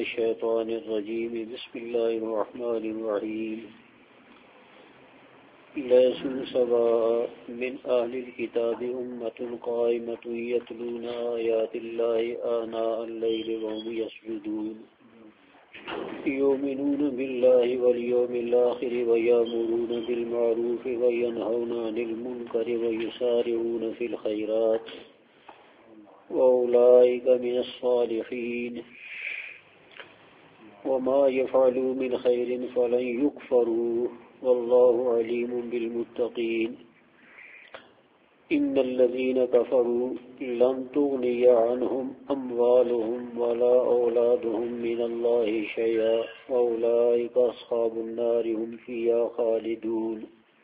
الشيطان الرجيم بسم الله الرحمن الرحيم ليسوا سواء من أهل الكتاب أمة قائمة يتلون آيات الله آناء الليل وهم يسجدون يؤمنون بالله واليوم الآخر ويأمرون بالمعروف وينهون عن المنكر ويسارعون في الخيرات وأولئك من الصالحين وما يفعلوا من خير فلن يكفروه والله عليم بالمتقين إن الذين كفروا لن تغني عنهم أموالهم ولا أولادهم من الله شيئا وأولئك أصحاب النار هم فيها خالدون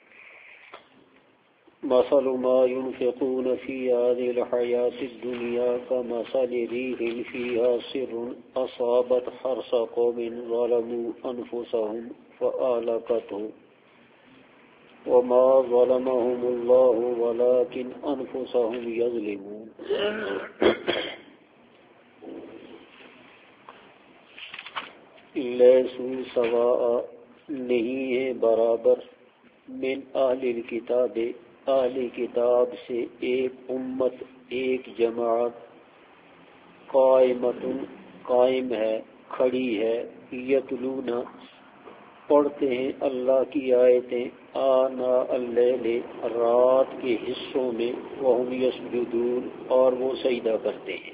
مثل ما ينفقون في هذه الحياة الدنيا كمثل ريح فيها سر أصابت حرث قوم ظلموا أنفسهم فأهلكته وما ظلمهم الله ولكن أنفسهم يظلمون لیسوا سواء نہیں ہے برابر من اہل الکتاب اہل کتاب سے ایک امت ایک جماعت قائمت قائم ہے کھڑی ہے یتلون پڑھتے ہیں اللہ کی آیتیں آنا اللیل رات کے حصوں میں وہم یسجدون اور وہ سجدہ کرتے ہیں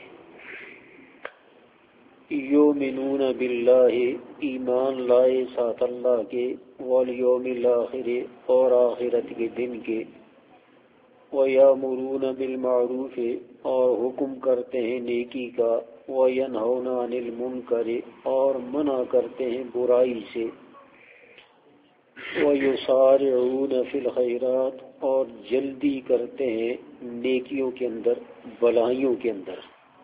یؤمنون باللہ ایمان لائے ساتھ اللہ کے والیوم الآخر اور آخرت کے دن کے وَيَأْمُرُونَ بِالْمَعْرُوفِ اور حکم کرتے ہیں نیکی کا وَيَنْهَوْنَ عَنِ الْمُنْكَرِ اور منع کرتے ہیں برائی سے وَيُسَارِعُونَ فِي الْخَيْرَاتِ اور جلدی کرتے ہیں نیکیوں کے اندر بھلائیوں کے اندر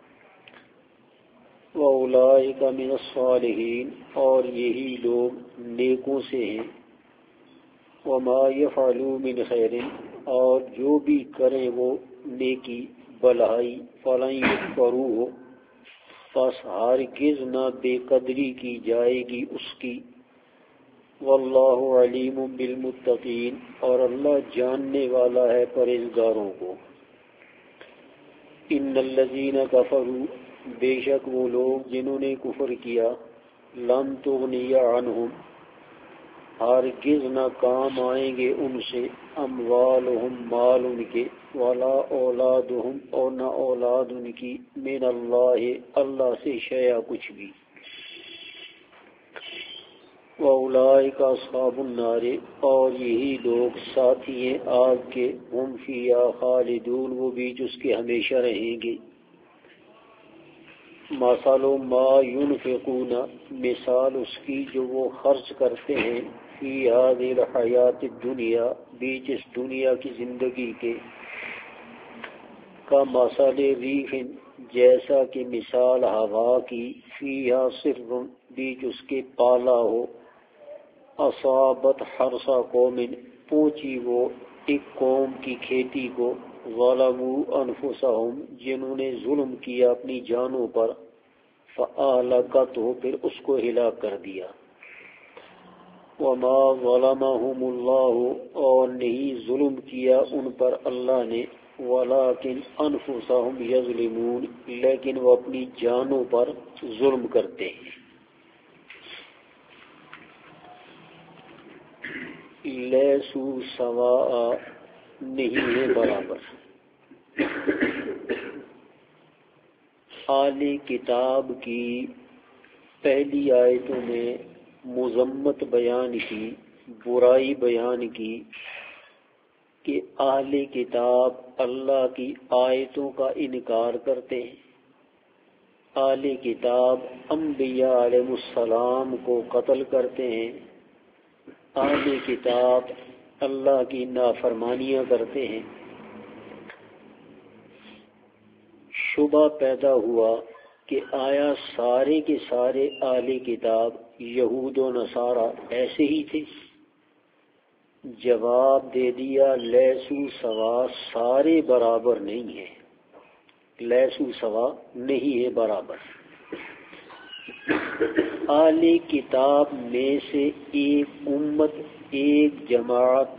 وَأُولَئِكَ مِنَ الصَّالِحِينَ اور یہی لوگ نیکوں سے ہیں وَمَا يَفْعَلُوا مِنْ خَيْرٍ اور جو بھی کریں وہ نیکی بھلائی فَلَن يُكْفَرُوهُ پس ہرگز نہ بے قدری کی جائے گی اس کی واللہ علیم بالمتقین اور اللہ جاننے والا ہے پرہیزگاروں کو ان الذین کفروا بے شک وہ لوگ جنہوں نے کفر کیا لن تغنی عنہم ہرگز نہ کام آئیں گے ان سے اموالہم مال ان کے ولا اولادہم اور نہ اولاد ان کی من اللہ اللہ سے شیئا کچھ بھی وَأُولَئِكَ أَصْحَابُ النَّارِ اور یہی لوگ ساتھی ہیں آگ کے ہم فیہا خالدون وہ بیچ اس کے ہمیشہ رہیں گے مثل ما ينفقون مثال اس کی جو وہ خرچ کرتے ہیں فی هذه الحیات الدنیا بیچ اس دنیا کی زندگی کے کا مثل ریح جیسا کہ مثال ہوا کی فیہا سر بیچ اس کے پالا ہو اصابت حرث قوم پہنچی وہ ایک قوم کی کھیتی کو ظلموا انفسہم جنہوں نے ظلم کیا اپنی جانوں پر فأہلکتہ پھر اس کو ہلاک کر دیا وما ظلمہم اللہ اور نہیں ظلم کیا ان پر اللہ نے ولکن انفسہم یظلمون لیکن وہ اپنی جانوں پر ظلم کرتے ہیں لیسوا سواء نہیں ہے برابر اہل کتاب کی پہلی آیتوں میں مذمت بیان کی برائی بیان کی کہ اہل کتاب اللہ کی آیتوں کا انکار کرتے ہیں اہل کتاب انبیاء علیہ السلام کو قتل کرتے ہیں اہل کتاب اللہ کی نافرمانیاں کرتے ہیں شبہ پیدا ہوا کہ آیا سارے کے سارے اہل کتاب یہود و نصارہ ایسے ہی تھے جواب دے دیا لیسوا سوا سارے برابر نہیں ہیں لیسوا سوا نہیں ہے برابر اہل کتاب میں سے ایک امت، ایک جماعت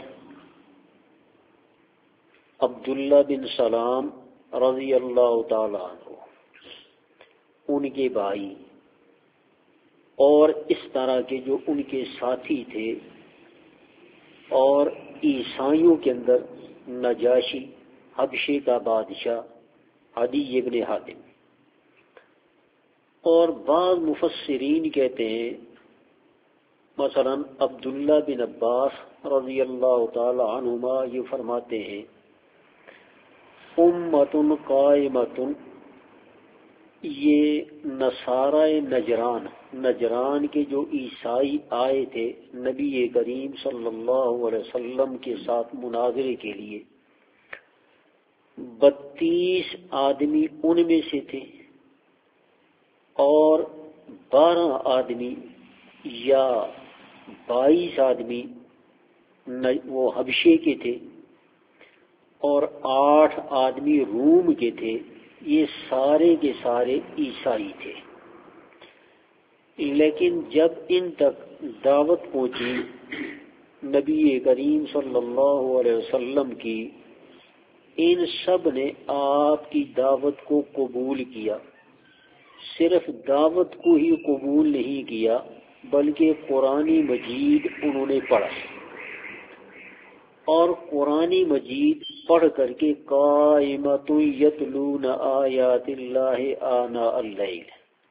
عبداللہ بن سلام رضی اللہ تعالی عنہ، ان کے بھائی اور اس طرح کے جو ان کے ساتھی تھے، اور عیسائیوں کے اندر نجاشی حبشے کا بادشاہ عدی ابن حاتم، اور بعض مفسرین کہتے ہیں مثلا عبداللہ بن عباس رضی اللہ تعالی عنہما یہ فرماتے ہیں امت قائمت، یہ نصارى نجران کے جو عیسائی آئے تھے نبی کریم صلی اللہ علیہ وسلم کے ساتھ مناظرے کے لیے، 32 آدمی ان میں سے تھے، اور 12 آدمی یا 22 آدمی وہ حبشے کے تھے، اور 8 آدمی روم کے تھے، یہ سارے کے سارے عیسائی تھے۔ لیکن جب ان تک دعوت پہنچی نبی کریم صلی اللہ علیہ وسلم کی، ان سب نے آپ کی دعوت کو قبول کیا، صرف دعوت کو ہی قبول نہیں کیا بلکہ قرآن مجید انہوں نے پڑھا، اور قرآن مجید پڑھ کر کے قائمۃ یتلون آیات اللہ آناء اللیل،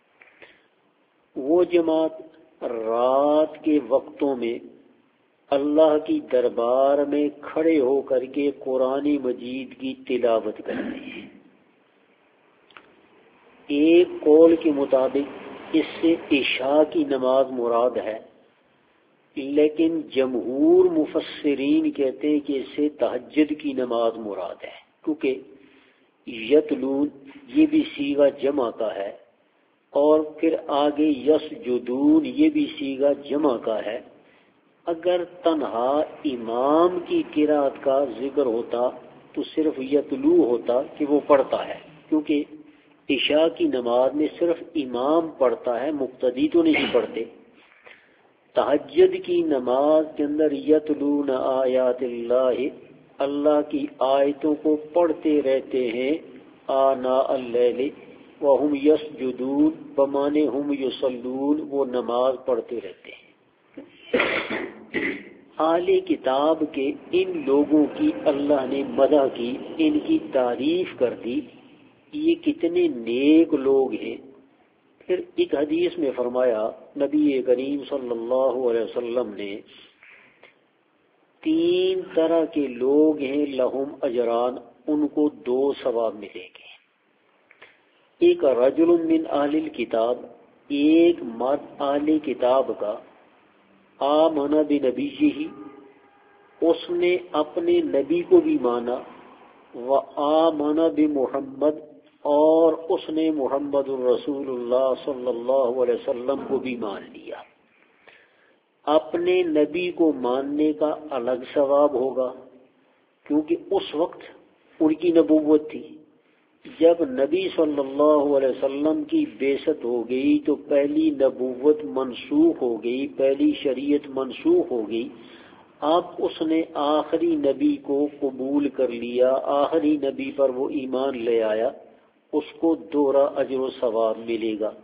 وہ جماعت رات کے وقتوں میں اللہ کی دربار میں کھڑے ہو کر کے قرآن مجید کی تلاوت کرتے ہیں۔ ایک قول کے مطابق اس سے عشاء کی نماز مراد ہے، لیکن جمہور مفسرین کہتے ہیں کہ اس سے تہجد کی نماز مراد ہے، کیونکہ یتلون یہ بھی صیغہ جمع کا ہے، اور پھر آگے یسجدون یہ بھی صیغہ جمع کا ہے۔ اگر تنہا امام کی قرات کا ذکر ہوتا تو صرف یتلو ہوتا کہ وہ پڑھتا ہے، کیونکہ عشاء کی نماز میں صرف امام پڑھتا ہے، مقتدی تو نہیں پڑھتے۔ تہجد کی نماز کے اندر یتلون آیات اللہ، اللہ کی آیتوں کو پڑھتے رہتے ہیں، آناء اللیل وہم یسجدون بمانے ہم یصلون، وہ نماز پڑھتے رہتے ہیں۔ اہل کتاب کے ان لوگوں کی اللہ نے مدح کی، ان کی تعریف کر دی، یہ کتنے نیک لوگ ہیں۔ پھر ایک حدیث میں فرمایا نبی کریم صلی اللہ علیہ وسلم نے 3 طرح کے لوگ ہیں، لہم اجران، ان کو 2 ثواب ملیں گے۔ ایک رجل من اہل الکتاب، ایک مرد اہل کتاب کا، آمن بنبیہ، اس نے اپنے نبی کو بھی مانا، وآمن بمحمد، اور اس نے محمد الرسول اللہ صلی اللہ علیہ وسلم کو بھی مان لیا۔ اپنے نبی کو ماننے کا الگ ثواب ہوگا، کیونکہ اس وقت ان کی نبوت تھی۔ جب نبی صلی اللہ علیہ وسلم کی بعثت ہو گئی تو پہلی نبوت منسوخ ہو گئی، پہلی شریعت منسوخ ہو گئی۔ اب اس نے آخری نبی کو قبول کر لیا، آخری نبی پر وہ ایمان لے آیا، اس کو 2 اجر و ثواب ملے گا۔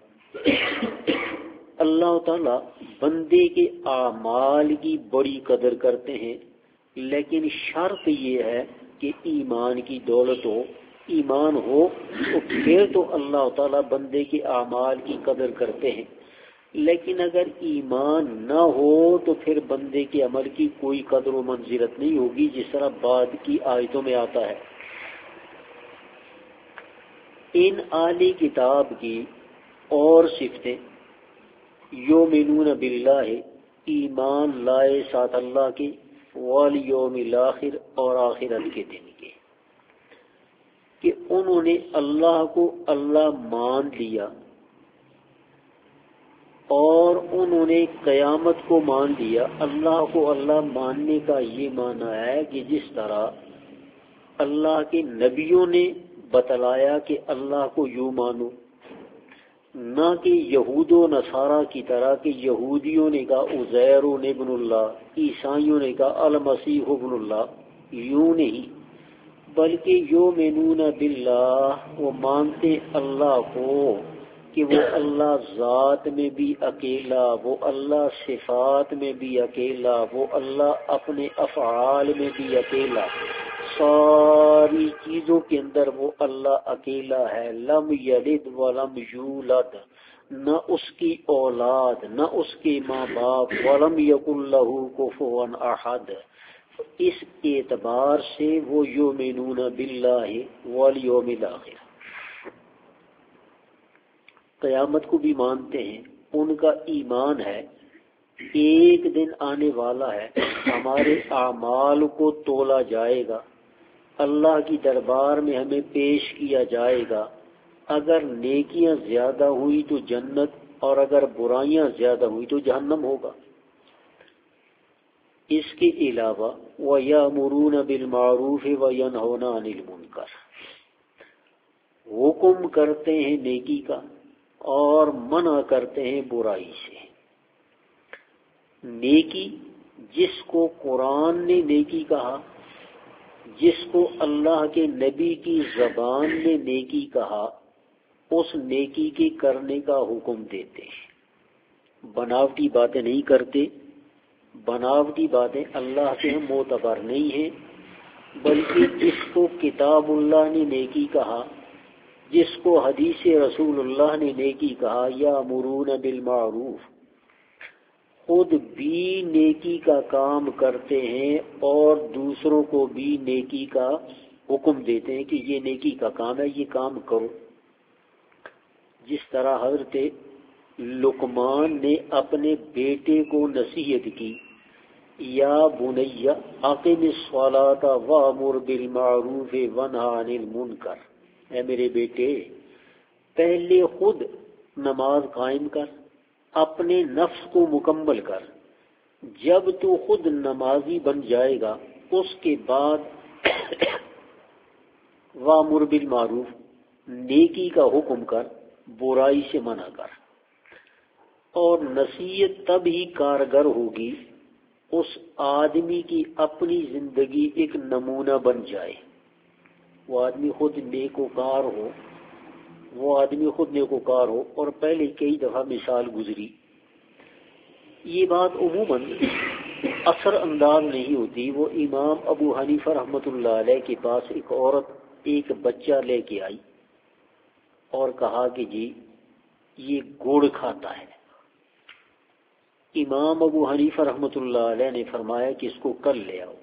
اللہ تعالی بندے کے اعمال کی بڑی قدر کرتے ہیں، لیکن شرط یہ ہے کہ ایمان کی دولت ہو، ایمان ہو تو پھر تو اللہ تعالی بندے کے اعمال کی قدر کرتے ہیں، لیکن اگر ایمان نہ ہو تو پھر بندے کے عمل کی کوئی قدر و منزلت نہیں ہوگی، جس طرح بعد کی آیتوں میں آتا ہے۔ ان اہل کتاب کی اور صفتیں، یؤمنون باللہ، ایمان لائے ساتھ اللہ کے، والیوم الاخر، اور آخرت کے دن کے، کہ انہوں نے اللہ کو اللہ مان لیا، اور انہوں نے قیامت کو مان لیا۔ اللہ کو اللہ ماننے کا یہ معنی ہے کہ جس طرح اللہ کے نبیوں نے بتلایا کہ اللہ کو یوں مانو، نہ کہ یہود و نصارہ کی طرح کہ یہودیوں نے کہا عزیر ابن اللہ، عیسائیوں نے کہا المسیح ابن اللہ، یوں نہیں، بلکہ یؤمنون باللہ، وہ مانتے اللہ کو کہ وہ اللہ ذات میں بھی اکیلا، وہ اللہ صفات میں بھی اکیلا، وہ اللہ اپنے افعال میں بھی اکیلا، ساری چیزوں کے اندر وہ اللہ اکیلا ہے، لم یلد ولم یولد، نہ اس کی اولاد نہ اس کے ماں باپ، ولم یکن لہ کفوا احد۔ اس اعتبار سے وہ یؤمنون باللہ والیوم الاخر، قیامت کو بھی مانتے ہیں، ان کا ایمان ہے ایک دن آنے والا ہے، ہمارے اعمال کو تولا جائے گا، اللہ کی دربار میں ہمیں پیش کیا جائے گا، اگر نیکیاں زیادہ ہوئی تو جنت اور اگر برائیاں زیادہ ہوئی تو جہنم ہوگا۔ اس کے علاوہ وَيَأْمُرُونَ بِالْمَعْرُوفِ وَيَنْهَوْنَ عَنِ الْمُنْكَرِ، حکم کرتے ہیں نیکی کا اور منع کرتے ہیں برائی سے۔ نیکی جس کو قرآن نے نیکی کہا، جس کو اللہ کے نبی کی زبان نے نیکی کہا، اس نیکی کے کرنے کا حکم دیتے ہیں، بناوٹی باتیں نہیں کرتے، بناوٹی باتیں اللہ سے معتبر نہیں ہیں، بلکہ جس کو کتاب اللہ نے نیکی کہا، جس کو حدیث رسول اللہ نے نیکی کہا، یامرون بالمعروف، خود بھی نیکی کا کام کرتے ہیں اور دوسروں کو بھی نیکی کا حکم دیتے ہیں کہ یہ نیکی کا کام ہے، یہ کام کرو۔ جس طرح حضرت لقمان نے اپنے بیٹے کو نصیحت کی، یا بنی اقم الصلاۃ وامر بالمعروف وانہی عن المنکر، اے میرے بیٹے پہلے خود نماز قائم کر، اپنے نفس کو مکمل کر، جب تو خود نمازی بن جائے گا اس کے بعد وامر بالمعروف، نیکی کا حکم کر، برائی سے منع کر۔ اور نصیحت تب ہی کارگر ہوگی اس آدمی کی اپنی زندگی ایک نمونہ بن جائے، وہ آدمی خود نیکوکار ہو، وہ آدمی خود نیکوکار ہو۔ اور پہلے کئی دفعہ مثال گزری، یہ بات عموماً اثر انداز نہیں ہوتی۔ وہ امام ابو حنیفہ رحمۃ اللہ علیہ کے پاس ایک عورت ایک بچہ لے کے آئی اور کہا کہ جی یہ گڑ کھاتا ہے۔ امام ابو حنیفہ رحمۃ اللہ علیہ نے فرمایا کہ اس کو کل لے آؤ۔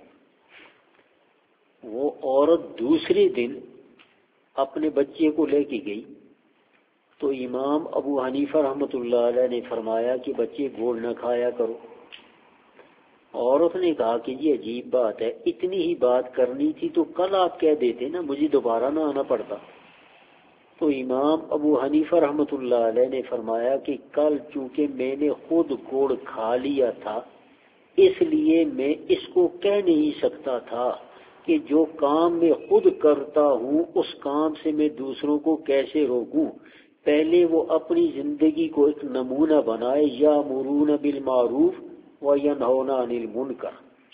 وہ عورت دوسرے دن اپنے بچے کو لے کے گئی تو امام ابو حنیفہ رحمۃ اللہ علیہ نے فرمایا کہ بچے گوڑ نہ کھایا کرو۔ عورت نے کہا کہ یہ عجیب بات ہے، اتنی ہی بات کرنی تھی تو کل آپ کہہ دیتے نا، مجھے دوبارہ نہ آنا پڑتا۔ تو امام ابو حنیفہ رحمۃ اللہ علیہ نے فرمایا کہ کل چونکہ میں نے خود گوڑ کھا لیا تھا، اس لیے میں اس کو کہہ نہیں سکتا تھا کہ جو کام میں خود کرتا ہوں اس کام سے میں دوسروں کو کیسے روکوں۔ پہلے وہ اپنی زندگی کو ایک نمونہ بنائے، یامرون بالمعروف وینہون عن المنکر،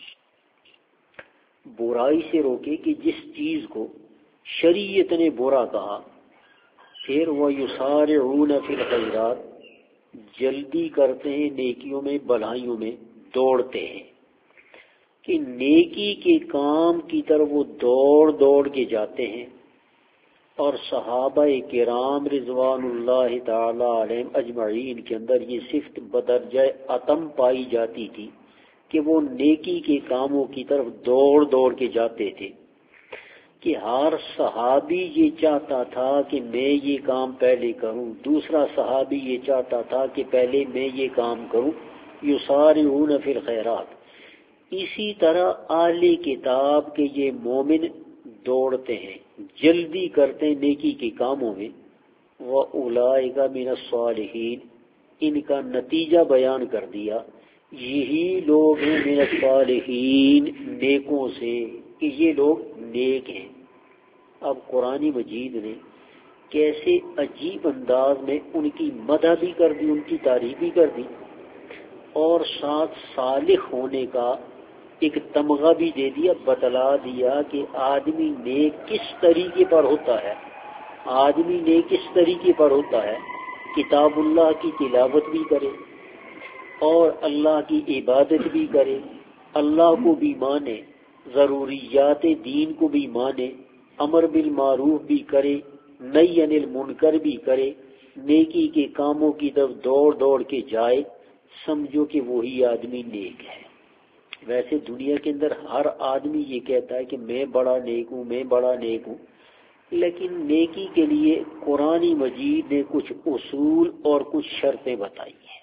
برائی سے روکے کہ جس چیز کو شریعت نے برا کہا۔ پھر ویسارعون فی الخیرات، جلدی کرتے ہیں نیکیوں میں، بھلائیوں میں دوڑتے ہیں، کہ نیکی کے کام کی طرف وہ دوڑ دوڑ کے جاتے ہیں۔ اور صحابہ کرام رضوان اللہ تعالی علیہم اجمعین کے اندر یہ صفت بدرجہ اتم پائی جاتی تھی کہ وہ نیکی کے کاموں کی طرف دوڑ دوڑ کے جاتے تھے، کہ ہر صحابی یہ چاہتا تھا کہ میں یہ کام پہلے کروں، دوسرا صحابی یہ چاہتا تھا کہ پہلے میں یہ کام کروں، یسارعون فی الخیرات۔ اسی طرح اہل کتاب کے یہ مومن دوڑتے ہیں، جلدی کرتے ہیں نیکی کے کاموں میں۔ وَأُولَئِکَ مِنَ الصَّالِحِینَ، ان کا نتیجہ بیان کر دیا، یہی لوگ ہیں من الصالحین، نیکوں سے، کہ یہ لوگ نیک ہیں۔ اب قرآن مجید نے کیسے عجیب انداز میں ان کی مدح بھی کر دی، ان کی تعریف بھی کر دی، اور ساتھ صالح ہونے کا ایک تمغہ بھی دے دیا، بتلا دیا کہ آدمی نیک کس طریقے پر ہوتا ہے، آدمی نیک کس طریقے پر ہوتا ہے، کتاب اللہ کی تلاوت بھی کرے اور اللہ کی عبادت بھی کرے، اللہ کو بھی مانے، ضروریات دین کو بھی مانے، امر بالمعروف بھی کرے، نہی عن المنکر بھی کرے، نیکی کے کاموں کی طرف دوڑ دوڑ کے جائے، سمجھو کہ وہی آدمی نیک ہے۔ ویسے دنیا کے اندر ہر آدمی یہ کہتا ہے کہ میں بڑا نیک ہوں، میں بڑا نیک ہوں، لیکن نیکی کے لیے قرآن مجید نے کچھ اصول اور کچھ شرطیں بتائی ہیں۔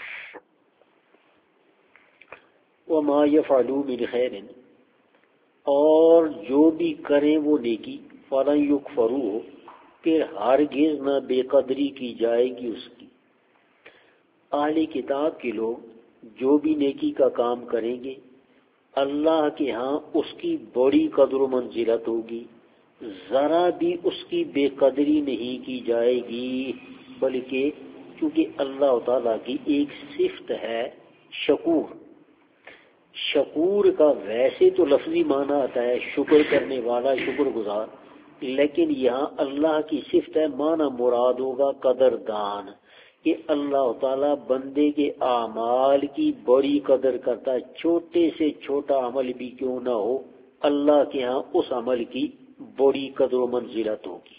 وَمَا يَفْعَلُوا مِنْ خَيْرٍ، اور جو بھی کریں وہ نیکی، فَلَنْ يُكْفَرُوهُ، پھر ہرگز نہ بے قدری کی جائے گی اس کی۔ اہل کتاب کے لوگ جو بھی نیکی کا کام کریں گے اللہ کے ہاں اس کی بڑی قدر و منزلت ہوگی، ذرا بھی اس کی بے قدری نہیں کی جائے گی، بلکہ کیونکہ اللہ تعالیٰ کی ایک صفت ہے شکور۔ شکور کا ویسے تو لفظی معنی آتا ہے شکر کرنے والا، شکر گزار، لیکن یہاں اللہ کی صفت ہے، معنی مراد ہوگا قدردان، کہ اللہ تعالیٰ بندے کے اعمال کی بڑی قدر کرتا ہے، چھوٹے سے چھوٹا عمل بھی کیوں نہ ہو اللہ کے ہاں اس عمل کی بڑی قدر و منزلت ہوگی۔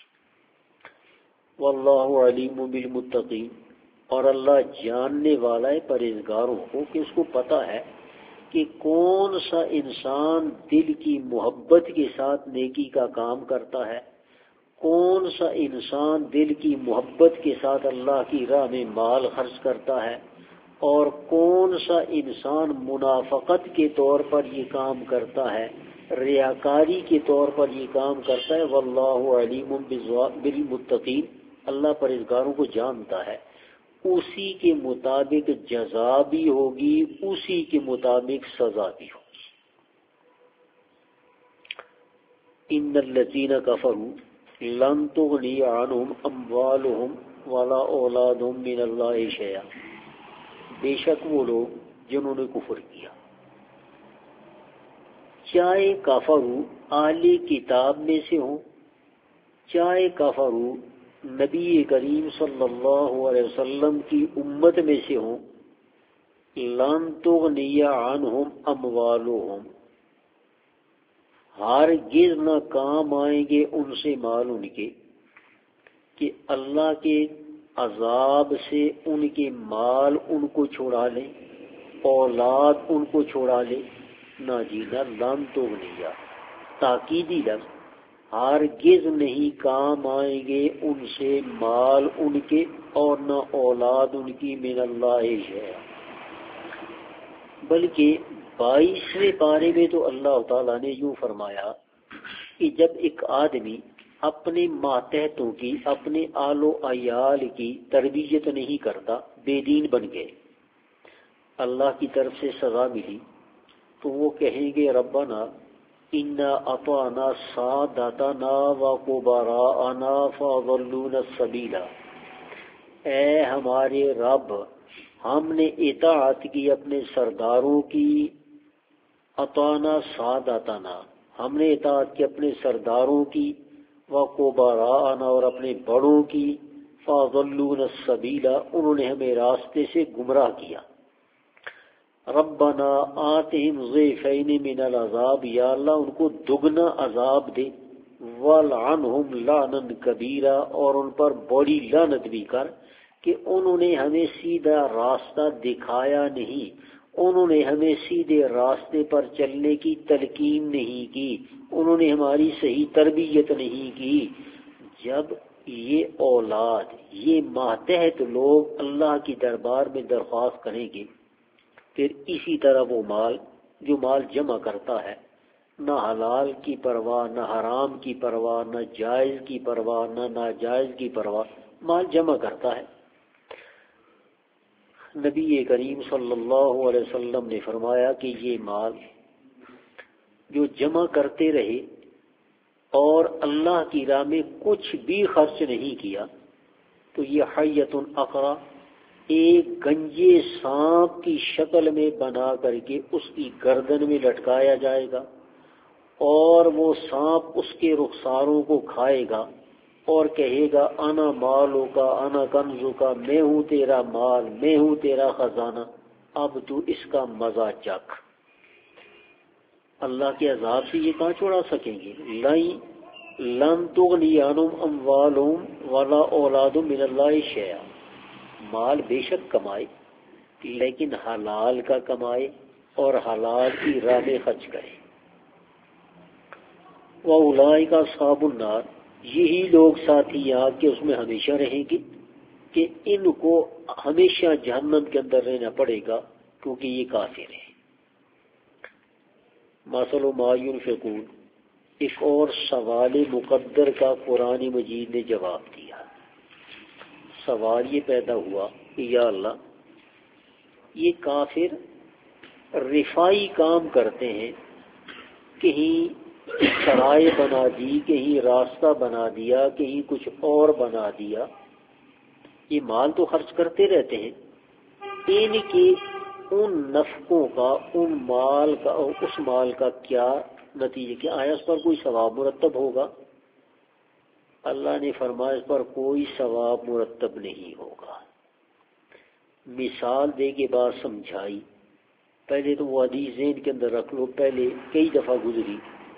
واللہ علیم بالمتقین، اور اللہ جاننے والا ہے پرہیزگاروں کو، کہ اس کو پتہ ہے کہ کون سا انسان دل کی محبت کے ساتھ نیکی کا کام کرتا ہے، کون سا انسان دل کی محبت کے ساتھ اللہ کی راہ میں مال خرچ کرتا ہے، اور کون سا انسان منافقت کے طور پر یہ کام کرتا ہے، ریاکاری کے طور پر یہ کام کرتا ہے۔ واللہ علیم بالمتقین، اللہ پرہیزگاروں کو جانتا ہے، اسی کے مطابق جزا بھی ہوگی، اسی کے مطابق سزا بھی ہوگی۔ ان الذین کفروا لن تغنی عنہم اموالہم ولا اولادہم من اللہ شیئا، بے شک وہ لوگ جنہوں نے کفر کیا، چاہے کافرو اہل کتاب میں سے ہوں، چاہے کافرو نبی کریم صلی اللہ علیہ وسلم کی امت میں سے ہوں، لن تغنی عنہم اموالہم، ہرگز نہ کام آئیں گے ان سے مال ان کے، کہ اللہ کے عذاب سے ان کے مال ان کو چھڑا لیں، اولاد ان کو چھڑا لے، نہ جی نہ، لن تغنی تاکیدی لفظ، ہرگز نہیں کام آئیں گے ان سے مال ان کے اور نہ اولاد ان کی من اللہ شیئا۔ بلکہ 22ویں پارے میں تو اللہ تعالیٰ نے یوں فرمایا کہ جب ایک آدمی اپنے ماتحتوں کی، اپنے آل و عیال کی تربیت نہیں کرتا، بے دین بن گئے، اللہ کی طرف سے سزا ملی، تو وہ کہیں گے ربنا انا اطعنا سادتنا وکبراءنا فاضلونا السبیل، اے ہمارے رب، ہم نے اطاعت کی اپنے سرداروں کی، اطعنا سادتنا، ہم نے اطاعت کی اپنے سرداروں کی، وکبراءنا، اور اپنے بڑوں کی، فاضلونا السبیل، انہوں نے ہمیں راستے سے گمراہ کیا۔ ربنا آتہم ضعفین من العذاب، یا اللہ ان کو دگنا عذاب دے، والعنہم لعنا کبیرا، اور ان پر بڑی لعنت بھی کر کہ انہوں نے ہمیں سیدھا راستہ دکھایا نہیں، انہوں نے ہمیں سیدھے راستے پر چلنے کی تلقین نہیں کی، انہوں نے ہماری صحیح تربیت نہیں کی۔ جب یہ اولاد، یہ ماتحت لوگ اللہ کی دربار میں درخواست کریں گے، پھر اسی طرح وہ مال، جو مال جمع کرتا ہے، نہ حلال کی پرواہ، نہ حرام کی پرواہ، نہ جائز کی پرواہ، نہ ناجائز کی پرواہ، مال جمع کرتا ہے۔ نبی کریم صلی اللہ علیہ وسلم نے فرمایا کہ یہ مال جو جمع کرتے رہے اور اللہ کی راہ میں کچھ بھی خرچ نہیں کیا تو یہ حیۃ اقرا ایک گنجے سانپ کی شکل میں بنا کر کے اس کی گردن میں لٹکایا جائے گا اور وہ سانپ اس کے رخساروں کو کھائے گا اور کہے گا انا مالو کا انا کنزو کا، میں ہوں تیرا مال، میں ہوں تیرا خزانہ، اب تو اس کا مزہ چکھ۔ اللہ کے عذاب سے یہ کہاں چھڑا سکیں گے؟ لن تغنی عنہم اموالہم ولا اولادہم من اللہ شیئا، مال بے شک کمائے لیکن حلال کا کمائے اور حلال کی راہ میں خرچ کرے۔ وَأُولَٰئِكَ أَصْحَابُ النَّارِ، یہی لوگ ساتھی آگ کے اس میں ہمیشہ رہیں گے کہ ان کو ہمیشہ جہنم کے اندر رہنا پڑے گا کیونکہ یہ کافر ہیں۔ مثل ما ينفقون، ایک اور سوال مقدر کا قرآن مجید نے جواب دیا۔ سوال یہ پیدا ہوا کہ یا اللہ، یہ کافر رفائی کام کرتے ہیں، کہیں سرائے بنا دی، کہیں راستہ بنا دیا، کہیں کچھ اور بنا دیا، یہ مال تو خرچ کرتے رہتے ہیں، ان کے ان نفقوں کا، ان مال کا، اس مال کا کیا نتیجہ، کیا آیا اس پر کوئی ثواب مرتب ہوگا؟ اللہ نے فرمایا اس پر کوئی ثواب مرتب نہیں ہوگا۔ مثال دے کے بعد سمجھائی۔ پہلے تو وہ حدیث ذہن کے اندر رکھ لو، پہلے کئی دفعہ گزری۔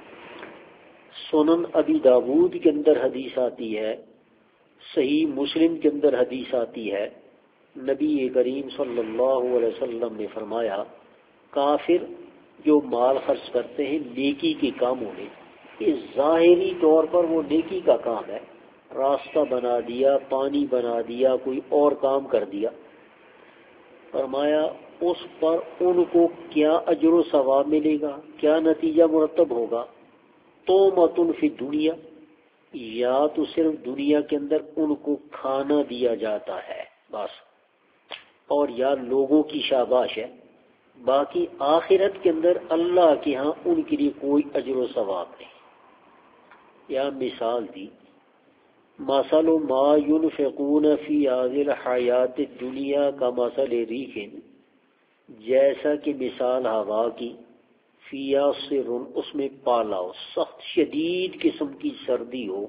سنن ابی داود کے اندر حدیث آتی ہے، صحیح مسلم کے اندر حدیث آتی ہے، نبی کریم صلی اللہ علیہ وسلم نے فرمایا کافر جو مال خرچ کرتے ہیں نیکی کے کاموں میں، اس ظاہری طور پر وہ نیکی کا کام ہے، راستہ بنا دیا، پانی بنا دیا، کوئی اور کام کر دیا، فرمایا اس پر ان کو کیا اجر و ثواب ملے گا، کیا نتیجہ مرتب ہوگا؟ تومتن فی دنیا، یا تو صرف دنیا کے اندر ان کو کھانا دیا جاتا ہے بس، اور یا لوگوں کی شاباش ہے، باقی آخرت کے اندر اللہ کے ہاں ان کے لیے کوئی اجر و ثواب نہیں۔ یا مثال دی، مثل ما ينفقون فی هذه الحیات الدنیا کمثل ریح، جیسا کہ مثال ہوا کی، فیا سر، اس میں پالا ہو، سخت شدید قسم کی سردی ہو،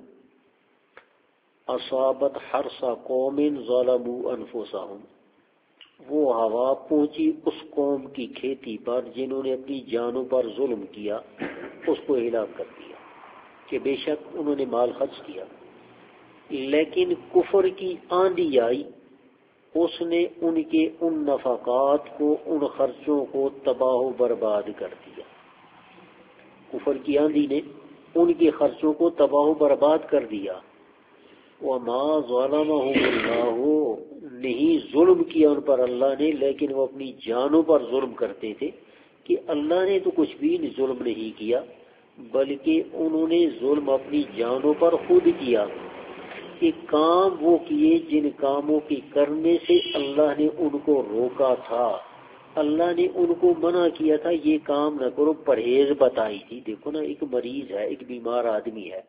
اصابت حرث قوم ظلموا انفسهم، وہ ہوا پہنچی اس قوم کی کھیتی پر جنہوں نے اپنی جانوں پر ظلم کیا، اس کو ہلاک کر دیا کہ بے شک انہوں نے مال خرچ کیا، لیکن کفر کی آندھی آئی، اس نے ان کے ان نفقات کو، ان خرچوں کو تباہ و برباد کر دیا۔ کفر کی آندھی نے ان کے خرچوں کو تباہ و برباد کر دیا۔ وما ظلمهم اللہ، نہیں ظلم کیا ان پر اللہ نے، لیکن وہ اپنی جانوں پر ظلم کرتے تھے کہ اللہ نے تو کچھ بھی ظلم نہیں کیا، بلکہ انہوں نے ظلم اپنی جانوں پر خود کیا کہ کام وہ کیے جن کاموں کے کرنے سے اللہ نے ان کو روکا تھا، اللہ نے ان کو منع کیا تھا یہ کام نہ کرو، پرہیز بتائی تھی۔ دیکھو نا، ایک مریض ہے، ایک بیمار آدمی ہے،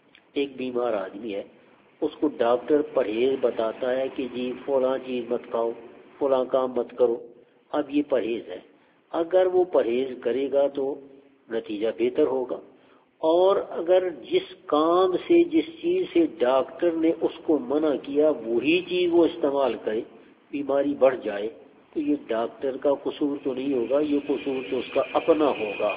اس کو ڈاکٹر پرہیز بتاتا ہے کہ جی فلاں چیز مت کھاؤ، فلاں کام مت کرو، اب یہ پرہیز ہے، اگر وہ پرہیز کرے گا تو نتیجہ بہتر ہوگا، اور اگر جس کام سے، جس چیز سے ڈاکٹر نے اس کو منع کیا وہی چیز وہ استعمال کرے، بیماری بڑھ جائے، تو یہ ڈاکٹر کا قصور تو نہیں ہوگا، یہ قصور تو اس کا اپنا ہوگا،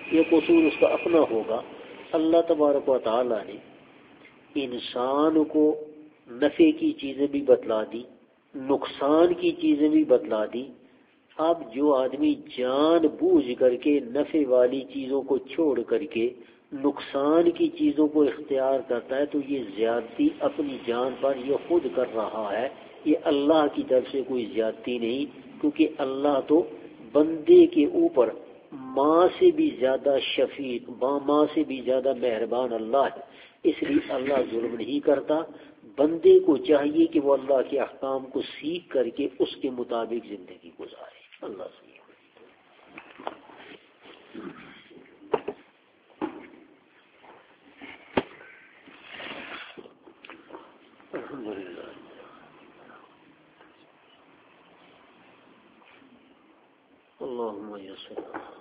اللہ تبارک و تعالی نے انسان کو نفع کی چیزیں بھی بتلا دی، نقصان کی چیزیں بھی بتلا دی۔ اب جو آدمی جان بوجھ کر کے نفع والی چیزوں کو چھوڑ کر کے نقصان کی چیزوں کو اختیار کرتا ہے تو یہ زیادتی اپنی جان پر یہ خود کر رہا ہے، یہ اللہ کی طرف سے کوئی زیادتی نہیں، کیونکہ اللہ تو بندے کے اوپر ماں سے بھی زیادہ شفیق، ماں سے بھی زیادہ مہربان اللہ ہے، اس لیے اللہ ظلم نہیں کرتا۔ بندے کو چاہیے کہ وہ اللہ کے احکام کو سیکھ کر کے اس کے مطابق زندگی گزارے۔ اللہ سے اللهم يسر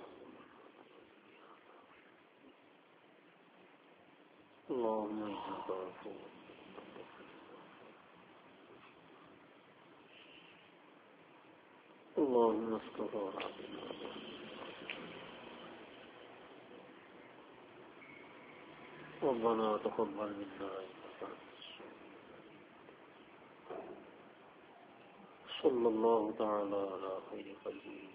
اللهم إنك عفو اللهم استر عوراتنا ربنا تقبل منا إنك صلى الله تعالى على خير خلقه